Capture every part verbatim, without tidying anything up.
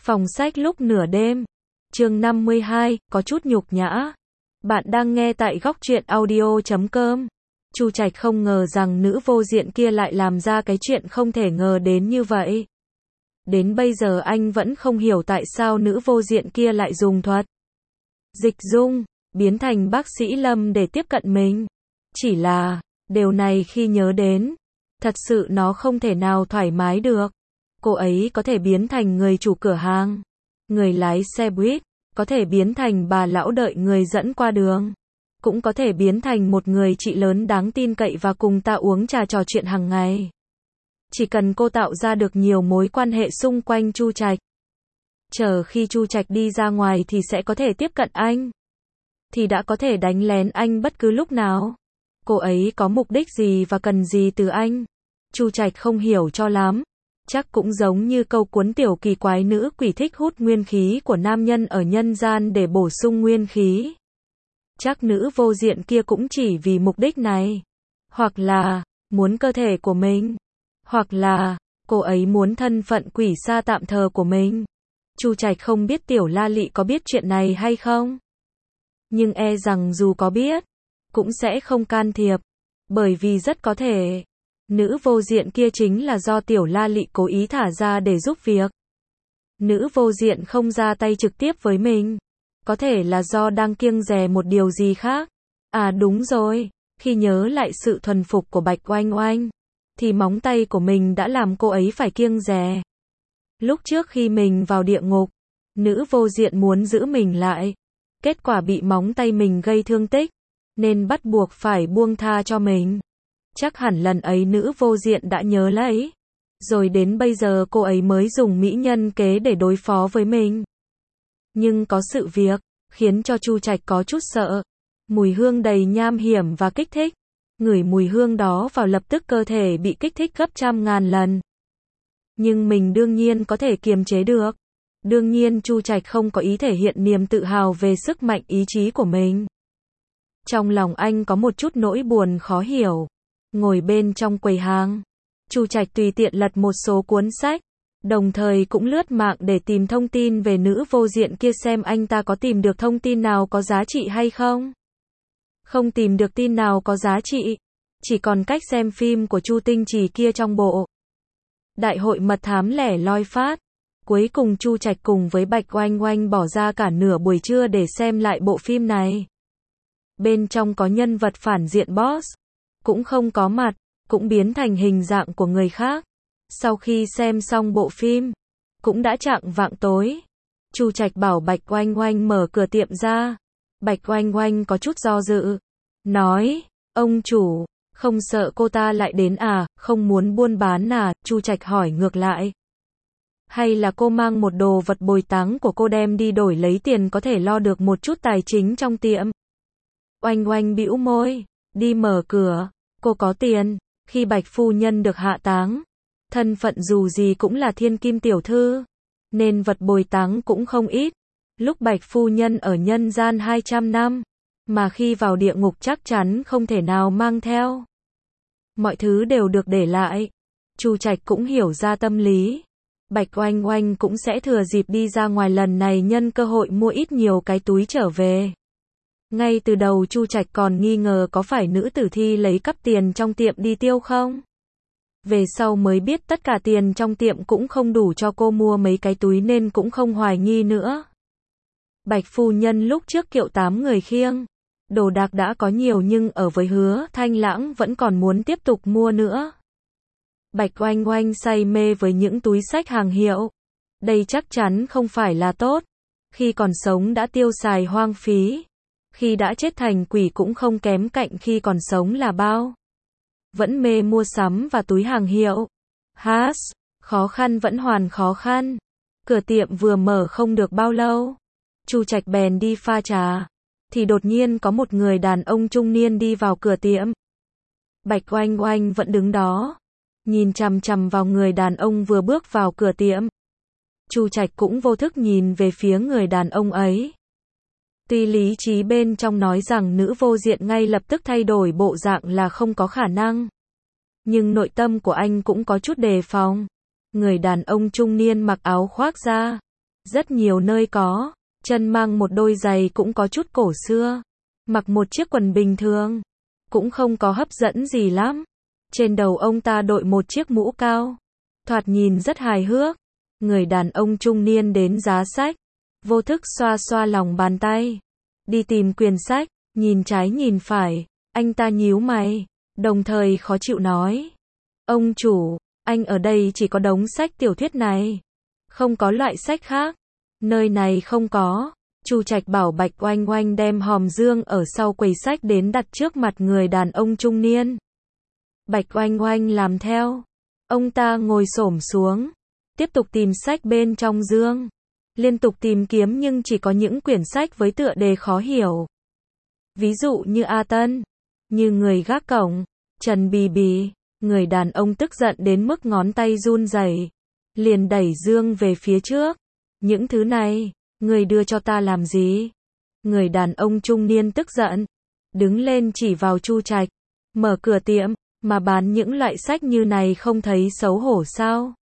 Phòng sách lúc nửa đêm. Chương năm mươi hai, có chút nhục nhã. Bạn đang nghe tại góc truyện audio chấm com. Chu Trạch không ngờ rằng nữ vô diện kia lại làm ra cái chuyện không thể ngờ đến như vậy. Đến bây giờ anh vẫn không hiểu tại sao nữ vô diện kia lại dùng thuật dịch dung, biến thành bác sĩ Lâm để tiếp cận mình. Chỉ là, điều này khi nhớ đến, thật sự nó không thể nào thoải mái được. Cô ấy có thể biến thành người chủ cửa hàng, người lái xe buýt, có thể biến thành bà lão đợi người dẫn qua đường, cũng có thể biến thành một người chị lớn đáng tin cậy và cùng ta uống trà trò chuyện hàng ngày. Chỉ cần cô tạo ra được nhiều mối quan hệ xung quanh Chu Trạch, chờ khi Chu Trạch đi ra ngoài thì sẽ có thể tiếp cận anh, thì đã có thể đánh lén anh bất cứ lúc nào. Cô ấy có mục đích gì và cần gì từ anh? Chu Trạch không hiểu cho lắm. Chắc cũng giống như câu cuốn tiểu kỳ quái nữ quỷ thích hút nguyên khí của nam nhân ở nhân gian để bổ sung nguyên khí. Chắc nữ vô diện kia cũng chỉ vì mục đích này. Hoặc là, muốn cơ thể của mình. Hoặc là, cô ấy muốn thân phận quỷ sa tạm thờ của mình. Chu Trạch không biết tiểu La Lị có biết chuyện này hay không. Nhưng e rằng dù có biết, cũng sẽ không can thiệp. Bởi vì rất có thể, nữ vô diện kia chính là do tiểu La Lị cố ý thả ra để giúp việc. Nữ vô diện không ra tay trực tiếp với mình. Có thể là do đang kiêng dè một điều gì khác. À đúng rồi, khi nhớ lại sự thuần phục của Bạch Oanh Oanh, thì móng tay của mình đã làm cô ấy phải kiêng dè. Lúc trước khi mình vào địa ngục, nữ vô diện muốn giữ mình lại. Kết quả bị móng tay mình gây thương tích, nên bắt buộc phải buông tha cho mình. Chắc hẳn lần ấy nữ vô diện đã nhớ lấy. Rồi đến bây giờ cô ấy mới dùng mỹ nhân kế để đối phó với mình. Nhưng có sự việc, khiến cho Chu Trạch có chút sợ. Mùi hương đầy nham hiểm và kích thích. Ngửi mùi hương đó vào lập tức cơ thể bị kích thích gấp trăm ngàn lần. Nhưng mình đương nhiên có thể kiềm chế được. Đương nhiên Chu Trạch không có ý thể hiện niềm tự hào về sức mạnh ý chí của mình. Trong lòng anh có một chút nỗi buồn khó hiểu. Ngồi bên trong quầy hàng, Chu Trạch tùy tiện lật một số cuốn sách, đồng thời cũng lướt mạng để tìm thông tin về nữ vô diện kia xem anh ta có tìm được thông tin nào có giá trị hay không. Không tìm được tin nào có giá trị, chỉ còn cách xem phim của Chu Tinh Trì kia trong bộ Đại hội mật thám lẻ loi phát. Cuối cùng Chu Trạch cùng với Bạch Oanh Oanh bỏ ra cả nửa buổi trưa để xem lại bộ phim này. Bên trong có nhân vật phản diện boss, cũng không có mặt, cũng biến thành hình dạng của người khác. Sau khi xem xong bộ phim, cũng đã chạng vạng tối. Chu Trạch bảo Bạch Oanh Oanh mở cửa tiệm ra. Bạch Oanh Oanh có chút do dự, nói, ông chủ, không sợ cô ta lại đến à, không muốn buôn bán à? Chu Trạch hỏi ngược lại. Hay là cô mang một đồ vật bồi táng của cô đem đi đổi lấy tiền có thể lo được một chút tài chính trong tiệm? Oanh Oanh bĩu môi, đi mở cửa, cô có tiền. Khi Bạch phu nhân được hạ táng, thân phận dù gì cũng là thiên kim tiểu thư, nên vật bồi táng cũng không ít. Lúc Bạch phu nhân ở nhân gian hai trăm năm, mà khi vào địa ngục chắc chắn không thể nào mang theo. Mọi thứ đều được để lại. Chu Trạch cũng hiểu ra tâm lý. Bạch Oanh Oanh cũng sẽ thừa dịp đi ra ngoài lần này nhân cơ hội mua ít nhiều cái túi trở về. Ngay từ đầu Chu Trạch còn nghi ngờ có phải nữ tử thi lấy cắp tiền trong tiệm đi tiêu không. Về sau mới biết tất cả tiền trong tiệm cũng không đủ cho cô mua mấy cái túi nên cũng không hoài nghi nữa. Bạch phu nhân lúc trước kiệu tám người khiêng, đồ đạc đã có nhiều nhưng ở với Hứa Thanh Lãng vẫn còn muốn tiếp tục mua nữa. Bạch Oanh Oanh say mê với những túi xách hàng hiệu. Đây chắc chắn không phải là tốt. Khi còn sống đã tiêu xài hoang phí. Khi đã chết thành quỷ cũng không kém cạnh khi còn sống là bao. Vẫn mê mua sắm và túi hàng hiệu. Has, khó khăn vẫn hoàn khó khăn. Cửa tiệm vừa mở không được bao lâu. Chu Trạch bèn đi pha trà. Thì đột nhiên có một người đàn ông trung niên đi vào cửa tiệm. Bạch Oanh Oanh vẫn đứng đó, nhìn chằm chằm vào người đàn ông vừa bước vào cửa tiệm. Chu Trạch cũng vô thức nhìn về phía người đàn ông ấy. Tuy lý trí bên trong nói rằng nữ vô diện ngay lập tức thay đổi bộ dạng là không có khả năng. Nhưng nội tâm của anh cũng có chút đề phòng. Người đàn ông trung niên mặc áo khoác da Rất nhiều nơi có, chân mang một đôi giày cũng có chút cổ xưa. Mặc một chiếc quần bình thường, cũng không có hấp dẫn gì lắm. Trên đầu ông ta đội một chiếc mũ cao, thoạt nhìn rất hài hước. Người đàn ông trung niên đến giá sách, vô thức xoa xoa lòng bàn tay, đi tìm quyển sách, nhìn trái nhìn phải, anh ta nhíu mày, đồng thời khó chịu nói: "Ông chủ, anh ở đây chỉ có đống sách tiểu thuyết này, không có loại sách khác." "Nơi này không có." Chu Trạch bảo Bạch Oanh Oanh đem hòm dương ở sau quầy sách đến đặt trước mặt người đàn ông trung niên. Bạch Oanh Oanh làm theo. Ông ta ngồi xổm xuống, tiếp tục tìm sách bên trong dương. Liên tục tìm kiếm nhưng chỉ có những quyển sách với tựa đề khó hiểu. Ví dụ như A Tân, như Người gác cổng, Trần Bì Bì. Người đàn ông tức giận đến mức ngón tay run rẩy, liền đẩy dương về phía trước. "Những thứ này, người đưa cho ta làm gì?" Người đàn ông trung niên tức giận, đứng lên chỉ vào Chu Trạch: "Mở cửa tiệm, mà bán những loại sách như này không thấy xấu hổ sao?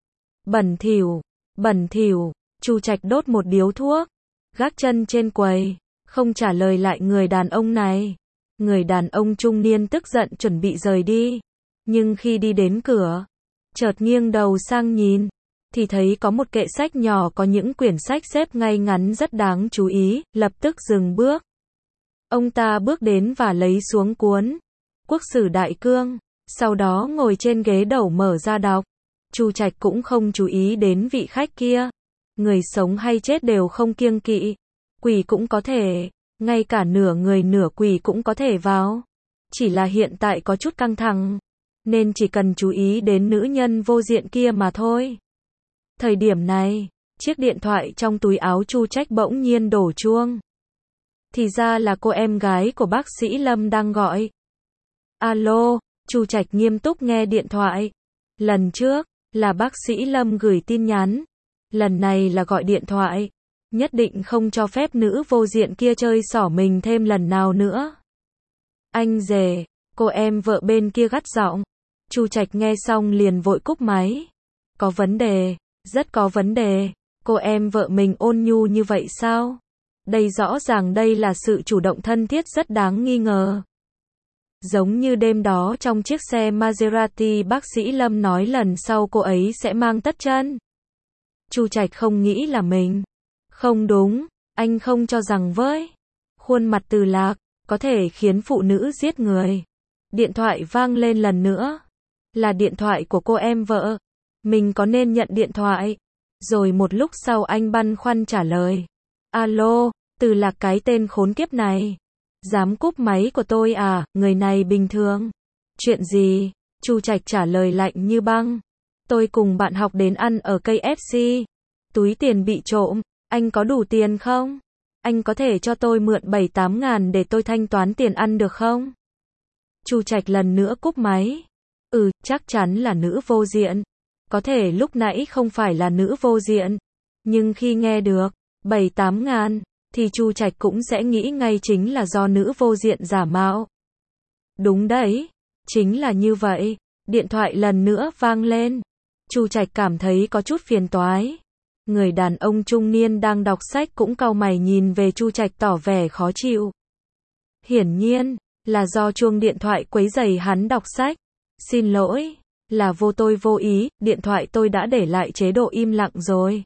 Bẩn thỉu, bẩn thỉu." Chu Trạch đốt một điếu thuốc, gác chân trên quầy, không trả lời lại người đàn ông này. Người đàn ông trung niên tức giận chuẩn bị rời đi, nhưng khi đi đến cửa, chợt nghiêng đầu sang nhìn, thì thấy có một kệ sách nhỏ có những quyển sách xếp ngay ngắn rất đáng chú ý, lập tức dừng bước. Ông ta bước đến và lấy xuống cuốn Quốc sử Đại Cương, sau đó ngồi trên ghế đầu mở ra đọc. Chu Trạch cũng không chú ý đến vị khách kia. Người sống hay chết đều không kiêng kỵ, quỷ cũng có thể, ngay cả nửa người nửa quỷ cũng có thể vào. Chỉ là hiện tại có chút căng thẳng, nên chỉ cần chú ý đến nữ nhân vô diện kia mà thôi. Thời điểm này, chiếc điện thoại trong túi áo Chu Trạch bỗng nhiên đổ chuông. Thì ra là cô em gái của bác sĩ Lâm đang gọi. "Alo." Chu Trạch nghiêm túc nghe điện thoại. Lần trước là bác sĩ Lâm gửi tin nhắn, lần này là gọi điện thoại. Nhất định không cho phép nữ vô diện kia chơi xỏ mình thêm lần nào nữa. "Anh rể." Cô em vợ bên kia gắt giọng. Chu Trạch nghe xong liền vội cúp máy. "Có vấn đề, rất có vấn đề." Cô em vợ mình ôn nhu như vậy sao? Đây rõ ràng đây là sự chủ động thân thiết rất đáng nghi ngờ. Giống như đêm đó trong chiếc xe Maserati bác sĩ Lâm nói lần sau cô ấy sẽ mang tất chân. Chu Trạch không nghĩ là mình. Không đúng, anh không cho rằng với khuôn mặt Từ Lạc có thể khiến phụ nữ giết người. Điện thoại vang lên lần nữa. Là điện thoại của cô em vợ. Mình có nên nhận điện thoại? Rồi một lúc sau anh băn khoăn trả lời. "Alo, Từ Lạc cái tên khốn kiếp này. Dám cúp máy của tôi à?" Người này bình thường. "Chuyện gì?" Chu Trạch trả lời lạnh như băng. "Tôi cùng bạn học đến ăn ở ca ép xê. Túi tiền bị trộm. Anh có đủ tiền không? Anh có thể cho tôi mượn bảy tám ngàn để tôi thanh toán tiền ăn được không?" Chu Trạch lần nữa cúp máy. Ừ, chắc chắn là nữ vô diện. Có thể lúc nãy không phải là nữ vô diện, nhưng khi nghe được bảy tám ngàn thì Chu Trạch cũng sẽ nghĩ ngay chính là do nữ vô diện giả mạo. Đúng đấy, chính là như vậy. Điện thoại lần nữa vang lên. Chu Trạch cảm thấy có chút phiền toái. Người đàn ông trung niên đang đọc sách cũng cau mày nhìn về Chu Trạch tỏ vẻ khó chịu. Hiển nhiên là do chuông điện thoại quấy rầy hắn đọc sách. "Xin lỗi, là vô tôi vô ý, điện thoại tôi đã để lại chế độ im lặng rồi."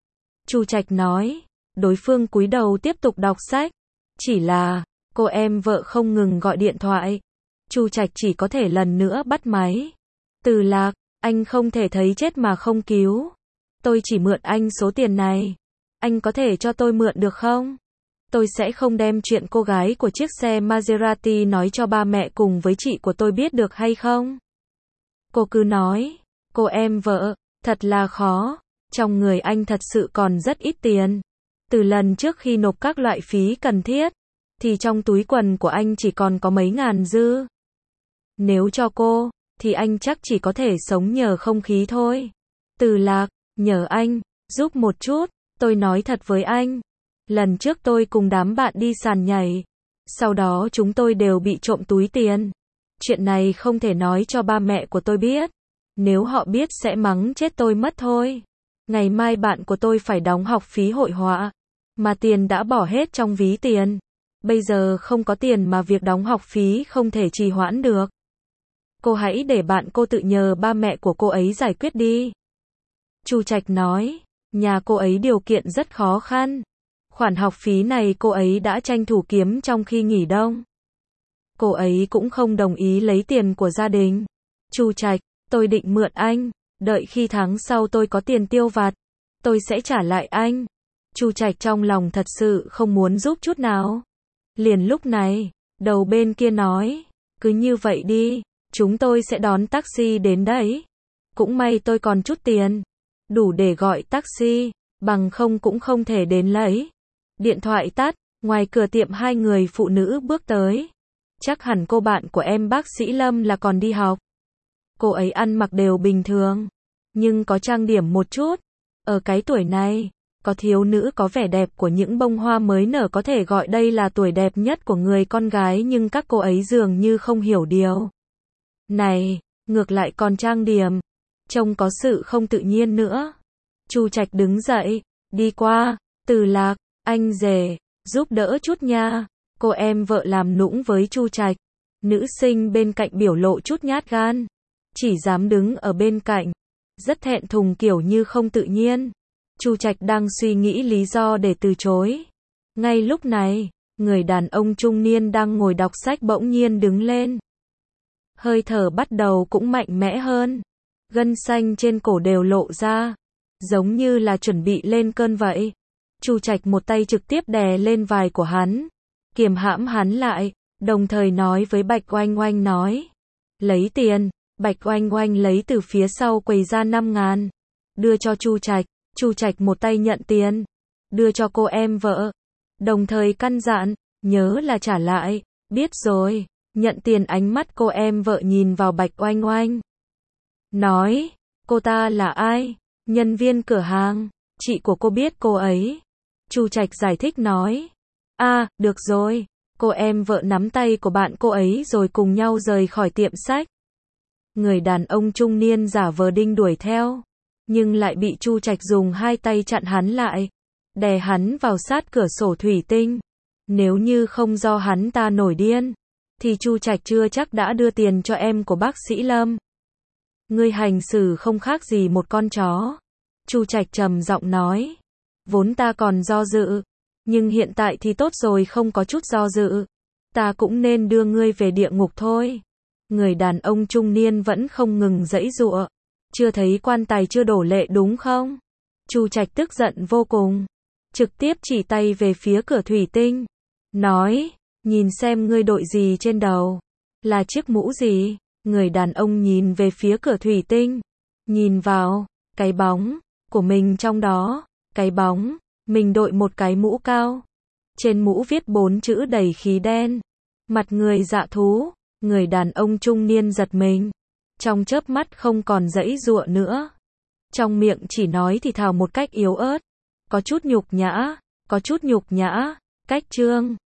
Chu Trạch nói. Đối phương cúi đầu tiếp tục đọc sách. Chỉ là cô em vợ không ngừng gọi điện thoại. Chu Trạch chỉ có thể lần nữa bắt máy. "Từ Lạc, anh không thể thấy chết mà không cứu. Tôi chỉ mượn anh số tiền này. Anh có thể cho tôi mượn được không? Tôi sẽ không đem chuyện cô gái của chiếc xe Maserati nói cho ba mẹ cùng với chị của tôi biết được hay không?" Cô cứ nói. Cô em vợ, thật là khó. Trong người anh thật sự còn rất ít tiền. Từ lần trước khi nộp các loại phí cần thiết, thì trong túi quần của anh chỉ còn có mấy ngàn dư. Nếu cho cô, thì anh chắc chỉ có thể sống nhờ không khí thôi. Từ Lạc, nhờ anh, giúp một chút. Tôi nói thật với anh. Lần trước tôi cùng đám bạn đi sàn nhảy. Sau đó chúng tôi đều bị trộm túi tiền. Chuyện này không thể nói cho ba mẹ của tôi biết. Nếu họ biết sẽ mắng chết tôi mất thôi. Ngày mai bạn của tôi phải đóng học phí hội họa, mà tiền đã bỏ hết trong ví tiền. Bây giờ không có tiền mà việc đóng học phí không thể trì hoãn được. Cô hãy để bạn cô tự nhờ ba mẹ của cô ấy giải quyết đi. Chu Trạch nói, nhà cô ấy điều kiện rất khó khăn. Khoản học phí này cô ấy đã tranh thủ kiếm trong khi nghỉ đông. Cô ấy cũng không đồng ý lấy tiền của gia đình. Chu Trạch, tôi định mượn anh, đợi khi tháng sau tôi có tiền tiêu vặt, tôi sẽ trả lại anh. Chu Trạch trong lòng thật sự không muốn giúp chút nào. Liền lúc này, đầu bên kia nói, cứ như vậy đi, chúng tôi sẽ đón taxi đến đấy. Cũng may tôi còn chút tiền, đủ để gọi taxi, bằng không cũng không thể đến lấy. Điện thoại tắt, ngoài cửa tiệm hai người phụ nữ bước tới. Chắc hẳn cô bạn của em bác sĩ Lâm là còn đi học. Cô ấy ăn mặc đều bình thường, nhưng có trang điểm một chút. Ở cái tuổi này, có thiếu nữ có vẻ đẹp của những bông hoa mới nở có thể gọi đây là tuổi đẹp nhất của người con gái, nhưng các cô ấy dường như không hiểu điều này, ngược lại còn trang điểm, trông có sự không tự nhiên nữa. Chu Trạch đứng dậy, đi qua, Từ Lạc, anh rể, giúp đỡ chút nha. Cô em vợ làm nũng với Chu Trạch. Nữ sinh bên cạnh biểu lộ chút nhát gan, chỉ dám đứng ở bên cạnh, rất thẹn thùng kiểu như không tự nhiên. Chu Trạch đang suy nghĩ lý do để từ chối. Ngay lúc này, người đàn ông trung niên đang ngồi đọc sách bỗng nhiên đứng lên. Hơi thở bắt đầu cũng mạnh mẽ hơn. Gân xanh trên cổ đều lộ ra, giống như là chuẩn bị lên cơn vậy. Chu Trạch một tay trực tiếp đè lên vai của hắn, kiềm hãm hắn lại, đồng thời nói với Bạch Oanh Oanh nói. Lấy tiền. Bạch Oanh Oanh lấy từ phía sau quầy ra năm ngàn, đưa cho Chu Trạch. Chu Trạch một tay nhận tiền, đưa cho cô em vợ, đồng thời căn dặn, nhớ là trả lại. Biết rồi. Nhận tiền, ánh mắt cô em vợ nhìn vào Bạch Oanh Oanh. Nói, cô ta là ai? Nhân viên cửa hàng, chị của cô biết cô ấy. Chu Trạch giải thích nói. À, được rồi. Cô em vợ nắm tay của bạn cô ấy rồi cùng nhau rời khỏi tiệm sách. Người đàn ông trung niên giả vờ đinh đuổi theo, nhưng lại bị Chu Trạch dùng hai tay chặn hắn lại, đè hắn vào sát cửa sổ thủy tinh. Nếu như không do hắn ta nổi điên, thì Chu Trạch chưa chắc đã đưa tiền cho em của bác sĩ Lâm. Ngươi hành xử không khác gì một con chó. Chu Trạch trầm giọng nói. Vốn ta còn do dự, nhưng hiện tại thì tốt rồi, không có chút do dự. Ta cũng nên đưa ngươi về địa ngục thôi. Người đàn ông trung niên vẫn không ngừng giãy giụa. Chưa thấy quan tài chưa đổ lệ đúng không? Chu Trạch tức giận vô cùng, trực tiếp chỉ tay về phía cửa thủy tinh, nói, nhìn xem ngươi đội gì trên đầu, là chiếc mũ gì? Người đàn ông nhìn về phía cửa thủy tinh, nhìn vào cái bóng của mình trong đó, cái bóng mình đội một cái mũ cao, trên mũ viết bốn chữ đầy khí đen, mặt người dạ thú. Người đàn ông trung niên giật mình, trong chớp mắt không còn giãy giụa nữa, trong miệng chỉ nói thì thào một cách yếu ớt, có chút nhục nhã, có chút nhục nhã. Cách chương